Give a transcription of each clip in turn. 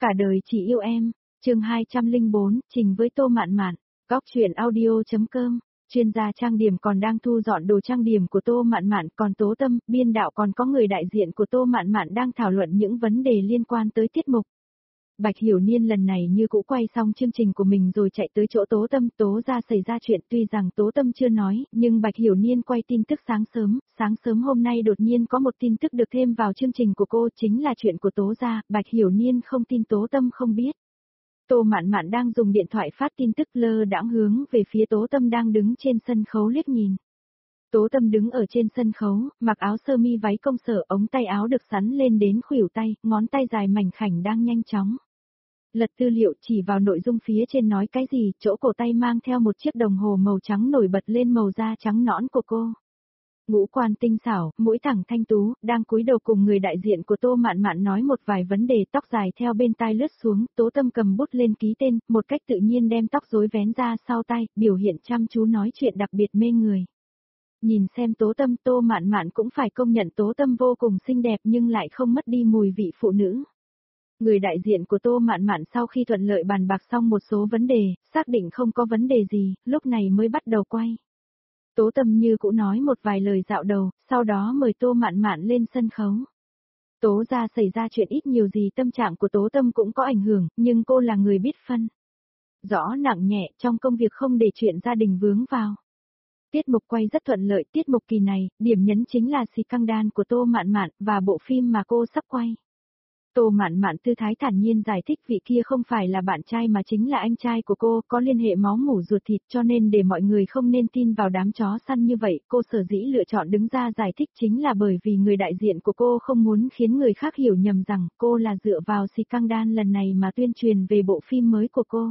Cả đời chỉ yêu em. Chương 204, trình với Tô Mạn Mạn. Góc truyện audio.com. Chuyên gia trang điểm còn đang thu dọn đồ trang điểm của Tô Mạn Mạn, còn Tố Tâm, biên đạo còn có người đại diện của Tô Mạn Mạn đang thảo luận những vấn đề liên quan tới tiết mục. Bạch Hiểu Niên lần này như cũ quay xong chương trình của mình rồi chạy tới chỗ Tố Tâm, Tố ra xảy ra chuyện, tuy rằng Tố Tâm chưa nói, nhưng Bạch Hiểu Niên quay tin tức sáng sớm hôm nay đột nhiên có một tin tức được thêm vào chương trình của cô, chính là chuyện của Tố ra, Bạch Hiểu Niên không tin Tố Tâm không biết. Tô Mạn Mạn đang dùng điện thoại phát tin tức lơ đãng hướng về phía Tố Tâm đang đứng trên sân khấu liếc nhìn. Tố Tâm đứng ở trên sân khấu, mặc áo sơ mi váy công sở, ống tay áo được sắn lên đến khuỷu tay, ngón tay dài mảnh khảnh đang nhanh chóng lật tư liệu, chỉ vào nội dung phía trên nói cái gì, chỗ cổ tay mang theo một chiếc đồng hồ màu trắng nổi bật lên màu da trắng nõn của cô. Ngũ quan tinh xảo, mũi thẳng thanh tú, đang cúi đầu cùng người đại diện của Tô Mạn Mạn nói một vài vấn đề, tóc dài theo bên tai lướt xuống, Tố Tâm cầm bút lên ký tên, một cách tự nhiên đem tóc rối vén ra sau tai, biểu hiện chăm chú nói chuyện đặc biệt mê người. Nhìn xem Tố Tâm, Tô Mạn Mạn cũng phải công nhận Tố Tâm vô cùng xinh đẹp nhưng lại không mất đi mùi vị phụ nữ. Người đại diện của Tô Mạn Mạn sau khi thuận lợi bàn bạc xong một số vấn đề, xác định không có vấn đề gì, lúc này mới bắt đầu quay. Tố Tâm như cũng nói một vài lời dạo đầu, sau đó mời Tô Mạn Mạn lên sân khấu. Tố ra xảy ra chuyện ít nhiều gì tâm trạng của Tố Tâm cũng có ảnh hưởng, nhưng cô là người biết phân rõ nặng nhẹ, trong công việc không để chuyện gia đình vướng vào. Tiết mục quay rất thuận lợi, tiết mục kỳ này, điểm nhấn chính là scandal của Tô Mạn Mạn và bộ phim mà cô sắp quay. Tô Mạn Mạn tư thái thản nhiên giải thích vị kia không phải là bạn trai mà chính là anh trai của cô, có liên hệ máu mủ ruột thịt, cho nên để mọi người không nên tin vào đám chó săn như vậy, cô sở dĩ lựa chọn đứng ra giải thích chính là bởi vì người đại diện của cô không muốn khiến người khác hiểu nhầm rằng cô là dựa vào scandal lần này mà tuyên truyền về bộ phim mới của cô.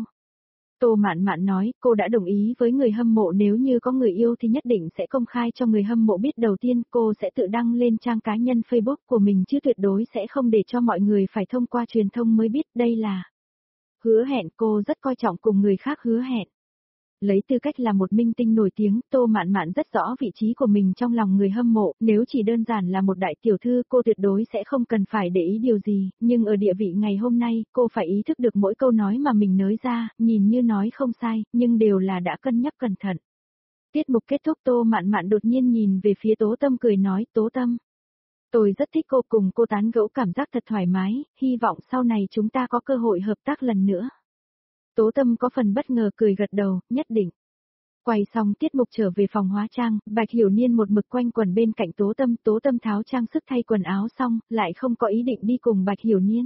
Tô Mạn Mạn nói, cô đã đồng ý với người hâm mộ, nếu như có người yêu thì nhất định sẽ công khai cho người hâm mộ biết, đầu tiên cô sẽ tự đăng lên trang cá nhân Facebook của mình chứ tuyệt đối sẽ không để cho mọi người phải thông qua truyền thông mới biết, đây là hứa hẹn, cô rất coi trọng cùng người khác hứa hẹn. Lấy tư cách là một minh tinh nổi tiếng, Tô Mạn Mạn rất rõ vị trí của mình trong lòng người hâm mộ, nếu chỉ đơn giản là một đại tiểu thư cô tuyệt đối sẽ không cần phải để ý điều gì, nhưng ở địa vị ngày hôm nay, cô phải ý thức được mỗi câu nói mà mình nói ra, nhìn như nói không sai, nhưng đều là đã cân nhắc cẩn thận. Tiết mục kết thúc, Tô Mạn Mạn đột nhiên nhìn về phía Tố Tâm cười nói, Tố Tâm, tôi rất thích cô, cùng cô tán gẫu cảm giác thật thoải mái, hy vọng sau này chúng ta có cơ hội hợp tác lần nữa. Tố Tâm có phần bất ngờ cười gật đầu, nhất định. Quay xong tiết mục trở về phòng hóa trang, Bạch Hiểu Niên một mực quanh quẩn bên cạnh Tố Tâm tháo trang sức thay quần áo xong, lại không có ý định đi cùng Bạch Hiểu Niên.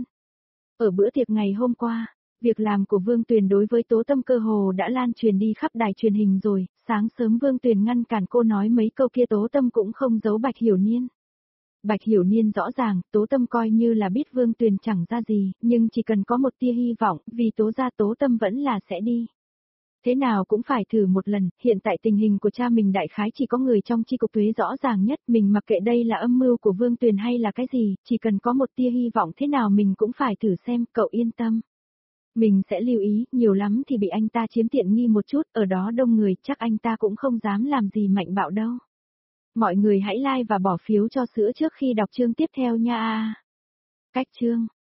Ở bữa tiệc ngày hôm qua, việc làm của Vương Tuyền đối với Tố Tâm cơ hồ đã lan truyền đi khắp đài truyền hình rồi, sáng sớm Vương Tuyền ngăn cản cô nói mấy câu kia, Tố Tâm cũng không giấu Bạch Hiểu Niên. Bạch Hiểu Niên rõ ràng, Tố Tâm coi như là biết Vương Tuyền chẳng ra gì, nhưng chỉ cần có một tia hy vọng, vì Tố ra Tố Tâm vẫn là sẽ đi. Thế nào cũng phải thử một lần, hiện tại tình hình của cha mình đại khái chỉ có người trong chi cục thuế rõ ràng nhất, mình mặc kệ đây là âm mưu của Vương Tuyền hay là cái gì, chỉ cần có một tia hy vọng thế nào mình cũng phải thử xem, cậu yên tâm. Mình sẽ lưu ý, nhiều lắm thì bị anh ta chiếm tiện nghi một chút, ở đó đông người, chắc anh ta cũng không dám làm gì mạnh bạo đâu. Mọi người hãy like và bỏ phiếu cho sữa trước khi đọc chương tiếp theo nha. Cách chương